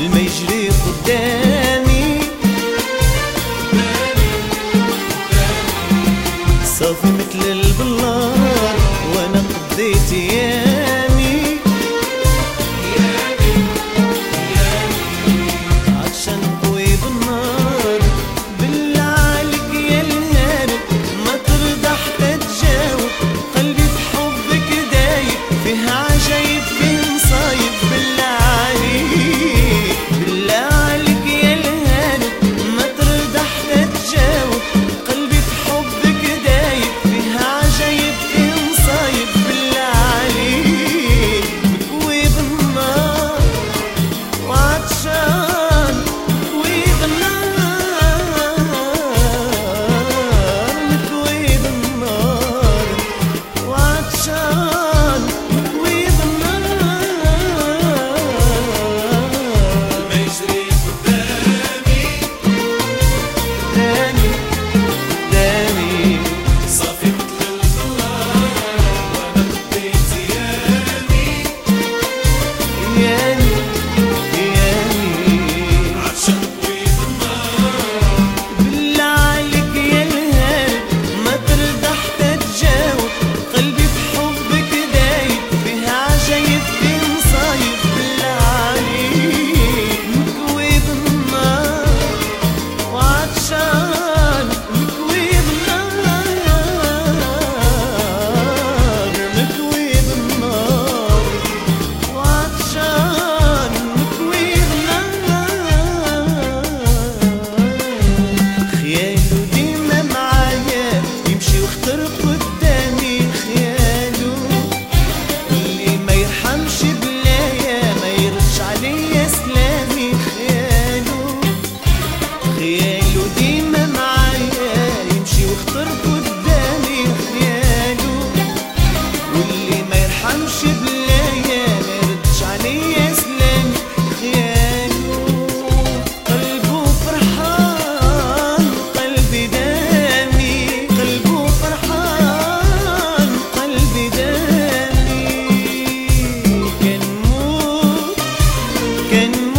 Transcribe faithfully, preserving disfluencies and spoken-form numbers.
الما يجري قدامي صافي مثل البلار وانا قضيت ايامي عطشان قوي بالنار بالله عليك يا الهاني ما ترضى حتى تجاوب قلبي في حبك دايب فيه عجايب فيه مصايب بالله عليك بالله عليك يا الهاني ما ترضى حتى تجاوب قلبي في حبك دايب فيه عجايب فيه مصايب بالله عليك مكوي بالنار وعطشان مكوي بالنار مكوي بالنار وعطشان مكوي بالنار ما يجري قدامي دامي دامي صافي مثل البلار وانا قضيت ايامي ياني ياني عطشان قوي بالنار بالله عليك يا الهاني ما ترضى حتى تجاوب قلبي في حبك دايب فيه عجايب فيه مصايب بالله عليك مكوي بالنار وعطشان مكوي بالنار مكوي بالنار وعطشان مكوي بالنار خياله ديما معايا يمشي ويخترق قدامي خياله اللي ما يرحمش بلايا ما يردش عليا سلامي خياله خياله ديما معايا يمشي ويخترق قدامي خياله واللي ما يرحمش بلايا ما يردش عليا سلامي خياله قلبه فرحان قلبي دامي قلبه فرحان قلبي دامي كان موت كان